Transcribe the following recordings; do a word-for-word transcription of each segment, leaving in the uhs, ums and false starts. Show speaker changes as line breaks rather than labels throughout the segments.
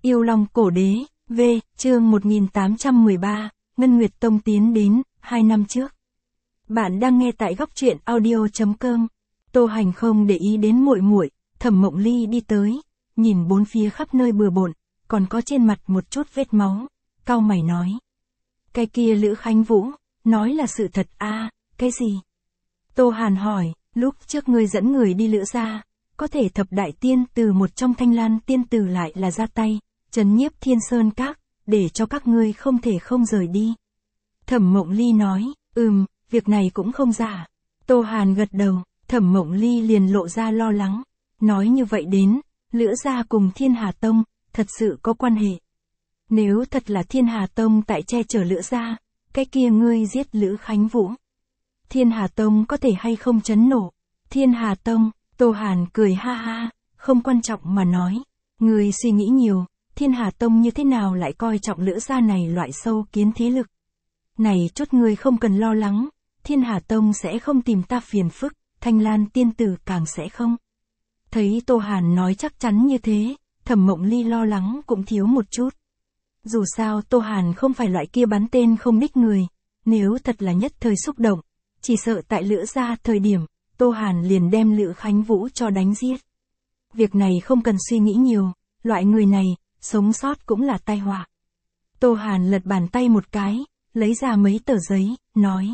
Yêu Long Cổ Đế, V, chương một nghìn tám trăm mười ba, Ngân Nguyệt Tông tiến đến, hai năm trước. Bạn đang nghe tại góc truyện audio chấm com. Tô Hành không để ý đến muội muội, Thẩm Mộng Ly đi tới, nhìn bốn phía khắp nơi bừa bộn, còn có trên mặt một chút vết máu, cau mày nói. Cái kia Lữ Khánh Vũ, nói là sự thật à, cái gì? Tô Hàn hỏi, lúc trước ngươi dẫn người đi Lữ gia, có thể thập đại tiên từ một trong Thanh Lan tiên tử lại là ra tay, trấn nhiếp Thiên Sơn Các, để cho các ngươi không thể không rời đi. Thẩm Mộng Ly nói, ừm, việc này cũng không giả. Tô Hàn gật đầu, Thẩm Mộng Ly liền lộ ra lo lắng, nói như vậy đến, Lữ gia cùng Thiên Hà Tông, thật sự có quan hệ. Nếu thật là Thiên Hà Tông tại che chở Lữ gia, cái kia ngươi giết Lữ Khánh Vũ, Thiên Hà Tông có thể hay không chấn nổ? Thiên Hà Tông, Tô Hàn cười ha ha, không quan trọng mà nói, ngươi suy nghĩ nhiều, Thiên Hà Tông như thế nào lại coi trọng Lữ gia này loại sâu kiến thế lực. Này chút ngươi không cần lo lắng, Thiên Hà Tông sẽ không tìm ta phiền phức, Thanh Lan tiên tử càng sẽ không. Thấy Tô Hàn nói chắc chắn như thế, Thẩm Mộng Ly lo lắng cũng thiếu một chút. Dù sao Tô Hàn không phải loại kia bắn tên không đích người, nếu thật là nhất thời xúc động, chỉ sợ tại Lữ gia thời điểm, Tô Hàn liền đem Lữ Khánh Vũ cho đánh giết. Việc này không cần suy nghĩ nhiều, loại người này, sống sót cũng là tai họa. Tô Hàn lật bàn tay một cái, lấy ra mấy tờ giấy, nói.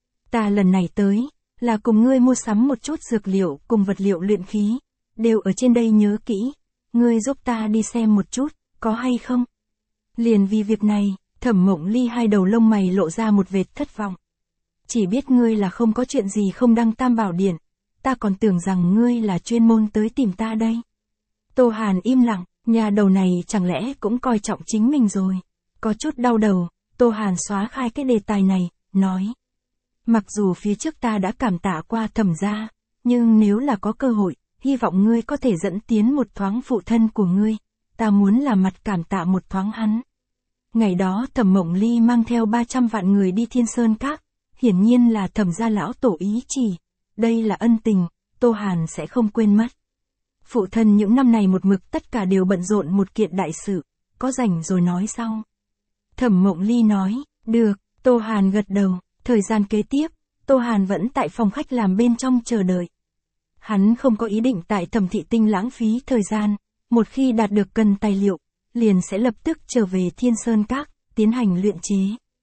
Ta lần này tới, là cùng ngươi mua sắm một chút dược liệu cùng vật liệu luyện khí, đều ở trên đây nhớ kỹ, ngươi giúp ta đi xem một chút, có hay không? Liền vì việc này, Thẩm Mộng Ly hai đầu lông mày lộ ra một vệt thất vọng. Chỉ biết ngươi là không có chuyện gì không đăng Tam Bảo Điện, ta còn tưởng rằng ngươi là chuyên môn tới tìm ta đây. Tô Hàn im lặng, nhà đầu này chẳng lẽ cũng coi trọng chính mình rồi. Có chút đau đầu, Tô Hàn xóa khai cái đề tài này, nói. Mặc dù phía trước ta đã cảm tạ qua Thẩm gia, nhưng nếu là có cơ hội, hy vọng ngươi có thể dẫn tiến một thoáng phụ thân của ngươi, ta muốn là mặt cảm tạ một thoáng hắn. Ngày đó Thẩm Mộng Ly mang theo ba trăm vạn người đi Thiên Sơn Các, hiển nhiên là Thẩm gia lão tổ ý chỉ, đây là ân tình, Tô Hàn sẽ không quên mất. Phụ thân những năm này một mực tất cả đều bận rộn một kiện đại sự, có rảnh rồi nói sau. Thẩm Mộng Ly nói, được, Tô Hàn gật đầu, thời gian kế tiếp, Tô Hàn vẫn tại phòng khách làm bên trong chờ đợi. Hắn không có ý định tại Thẩm Thị Tinh lãng phí thời gian, một khi đạt được cần tài liệu, liền sẽ lập tức trở về Thiên Sơn Các, tiến hành luyện chế.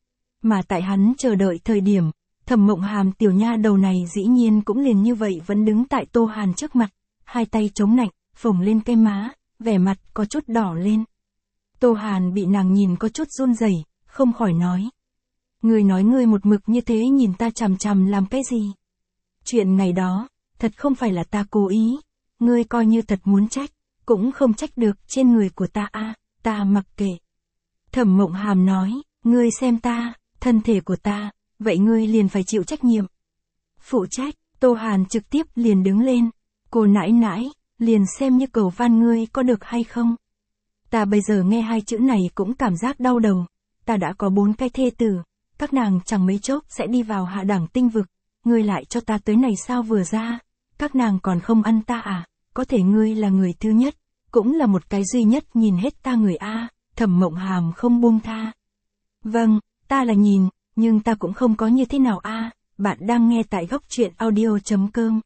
Mà tại hắn chờ đợi thời điểm, Thẩm Mộng Hàm tiểu nha đầu này dĩ nhiên cũng liền như vậy vẫn đứng tại Tô Hàn trước mặt, hai tay chống nạnh, phồng lên cái má, vẻ mặt có chút đỏ lên. Tô Hàn bị nàng nhìn có chút run rẩy, không khỏi nói. Ngươi nói ngươi một mực như thế nhìn ta chằm chằm làm cái gì? Chuyện ngày đó, thật không phải là ta cố ý, ngươi coi như thật muốn trách, cũng không trách được trên người của ta a, à, ta mặc kệ. Thẩm Mộng Hàm nói, ngươi xem ta, thân thể của ta, vậy ngươi liền phải chịu trách nhiệm. Phụ trách, Tô Hàn trực tiếp liền đứng lên, cô nãi nãi, liền xem như cầu van ngươi có được hay không. Ta bây giờ nghe hai chữ này cũng cảm giác đau đầu, ta đã có bốn cái thê tử, các nàng chẳng mấy chốc sẽ đi vào hạ đẳng tinh vực, ngươi lại cho ta tới này sao vừa ra, các nàng còn không ăn ta à, có thể ngươi là người thứ nhất, cũng là một cái duy nhất nhìn hết ta người a. Thẩm Mộng Hàm không buông tha. Vâng, ta là nhìn, nhưng ta cũng không có như thế nào a. Bạn đang nghe tại góc truyện audio chấm com.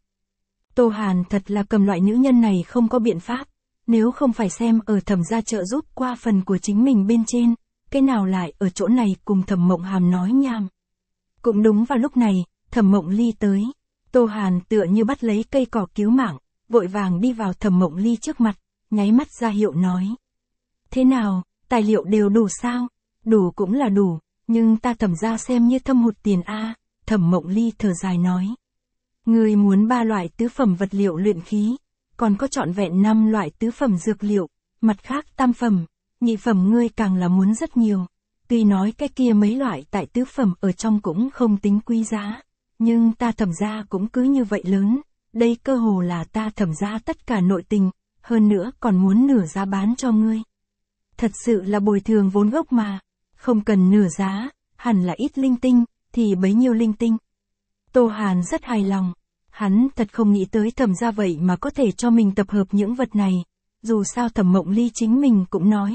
Tô Hàn thật là cầm loại nữ nhân này không có biện pháp, nếu không phải xem ở Thẩm gia trợ giúp qua phần của chính mình bên trên, cái nào lại ở chỗ này cùng Thẩm Mộng Hàm nói nhảm. Cũng đúng vào lúc này, Thẩm Mộng Ly tới, Tô Hàn tựa như bắt lấy cây cỏ cứu mạng, vội vàng đi vào Thẩm Mộng Ly trước mặt, nháy mắt ra hiệu nói. Thế nào, tài liệu đều đủ sao? Đủ cũng là đủ, nhưng ta Thẩm gia xem như thâm hụt tiền a. Thẩm Mộng Ly thở dài nói. Ngươi muốn ba loại tứ phẩm vật liệu luyện khí, còn có trọn vẹn năm loại tứ phẩm dược liệu, mặt khác tam phẩm, nhị phẩm ngươi càng là muốn rất nhiều. Tuy nói cái kia mấy loại tại tứ phẩm ở trong cũng không tính quý giá, nhưng ta Thẩm gia cũng cứ như vậy lớn, đây cơ hồ là ta Thẩm gia tất cả nội tình, hơn nữa còn muốn nửa giá bán cho ngươi. Thật sự là bồi thường vốn gốc mà, không cần nửa giá, hẳn là ít linh tinh, thì bấy nhiêu linh tinh. Tô Hàn rất hài lòng, hắn thật không nghĩ tới Thẩm gia vậy mà có thể cho mình tập hợp những vật này, dù sao Thẩm Mộng Ly chính mình cũng nói,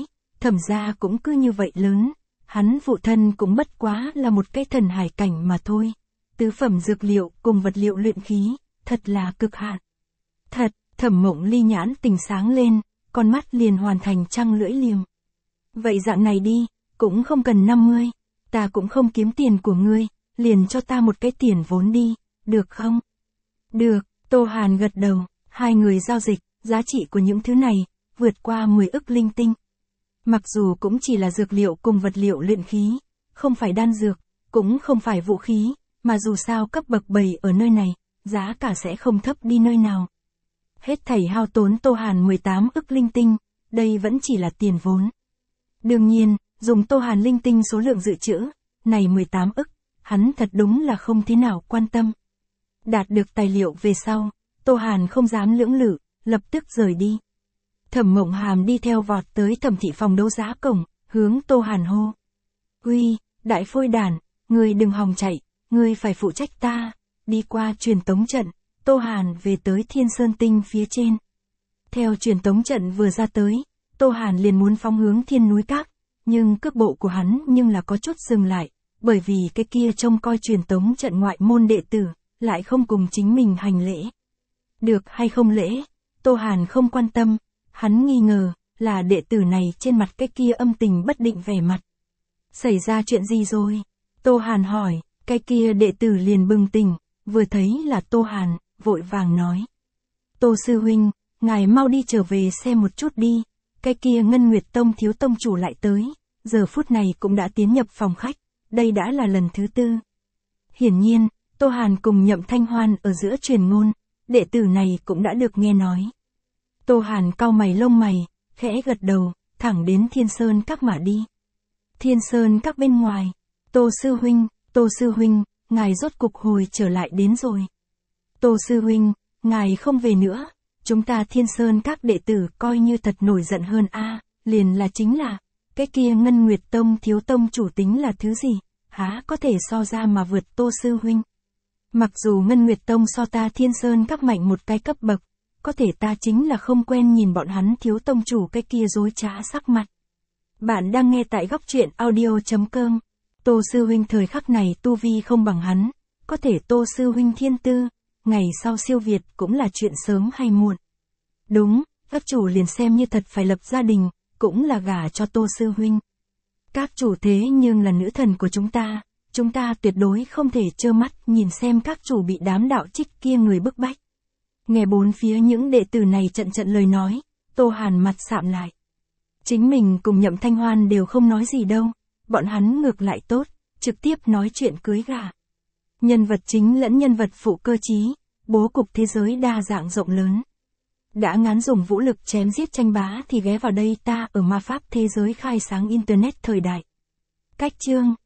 Thẩm gia cũng cứ như vậy lớn, hắn phụ thân cũng bất quá là một cái thần hải cảnh mà thôi. Tứ phẩm dược liệu cùng vật liệu luyện khí, thật là cực hạn. Thật, Thẩm Mộng Ly nhãn tình sáng lên, con mắt liền hoàn thành trăng lưỡi liềm. Vậy dạng này đi, cũng không cần năm mươi, ta cũng không kiếm tiền của ngươi, liền cho ta một cái tiền vốn đi, được không? Được, Tô Hàn gật đầu, hai người giao dịch, giá trị của những thứ này, vượt qua mười ức linh tinh. Mặc dù cũng chỉ là dược liệu cùng vật liệu luyện khí, không phải đan dược, cũng không phải vũ khí, mà dù sao cấp bậc bảy ở nơi này, giá cả sẽ không thấp đi nơi nào. Hết thảy hao tốn Tô Hàn mười tám ức linh tinh, đây vẫn chỉ là tiền vốn. Đương nhiên, dùng Tô Hàn linh tinh số lượng dự trữ, này mười tám ức, hắn thật đúng là không thế nào quan tâm. Đạt được tài liệu về sau, Tô Hàn không dám lưỡng lự, lập tức rời đi. Thẩm Mộng Hàm đi theo vọt tới thẩm thị phòng đấu giá cổng, hướng Tô Hàn hô. Uy, đại phôi đàn, ngươi đừng hòng chạy, ngươi phải phụ trách ta. Đi qua truyền tống trận, Tô Hàn về tới Thiên Sơn Tinh phía trên. Theo truyền tống trận vừa ra tới, Tô Hàn liền muốn phóng hướng Thiên Núi Các, nhưng cước bộ của hắn nhưng là có chút dừng lại, bởi vì cái kia trông coi truyền tống trận ngoại môn đệ tử, lại không cùng chính mình hành lễ. Được hay không lễ, Tô Hàn không quan tâm, hắn nghi ngờ, là đệ tử này trên mặt cái kia âm tình bất định vẻ mặt. Xảy ra chuyện gì rồi? Tô Hàn hỏi, cái kia đệ tử liền bừng tỉnh, vừa thấy là Tô Hàn, vội vàng nói. Tô sư huynh, ngài mau đi trở về xem một chút đi, cái kia Ngân Nguyệt Tông thiếu tông chủ lại tới, giờ phút này cũng đã tiến nhập phòng khách, đây đã là lần thứ tư. Hiển nhiên, Tô Hàn cùng Nhậm Thanh Hoan ở giữa truyền ngôn, đệ tử này cũng đã được nghe nói. Tô Hàn cau mày lông mày, khẽ gật đầu, thẳng đến Thiên Sơn Các mà đi. Thiên Sơn Các bên ngoài, Tô sư huynh, Tô sư huynh, ngài rốt cục hồi trở lại đến rồi. Tô sư huynh, ngài không về nữa, chúng ta Thiên Sơn Các đệ tử coi như thật nổi giận hơn a, liền là chính là, cái kia Ngân Nguyệt Tông thiếu tông chủ tính là thứ gì, há có thể so ra mà vượt Tô sư huynh. Mặc dù Ngân Nguyệt Tông so ta Thiên Sơn Các mạnh một cái cấp bậc, có thể ta chính là không quen nhìn bọn hắn thiếu tông chủ cái kia dối trá sắc mặt. Bạn đang nghe tại góc truyện audio chấm com. Tô sư huynh thời khắc này tu vi không bằng hắn, có thể Tô sư huynh thiên tư, ngày sau siêu việt cũng là chuyện sớm hay muộn. Đúng, các chủ liền xem như thật phải lập gia đình, cũng là gả cho Tô sư huynh. Các chủ thế nhưng là nữ thần của chúng ta, chúng ta tuyệt đối không thể trơ mắt nhìn xem các chủ bị đám đạo trích kia người bức bách. Nghe bốn phía những đệ tử này trận trận lời nói, Tô Hàn mặt sạm lại. Chính mình cùng Nhậm Thanh Hoan đều không nói gì đâu, bọn hắn ngược lại tốt, trực tiếp nói chuyện cưới gả. Nhân vật chính lẫn nhân vật phụ cơ trí, bố cục thế giới đa dạng rộng lớn. Đã ngán dùng vũ lực chém giết tranh bá thì ghé vào đây ta ở ma pháp thế giới khai sáng internet thời đại. Cách chương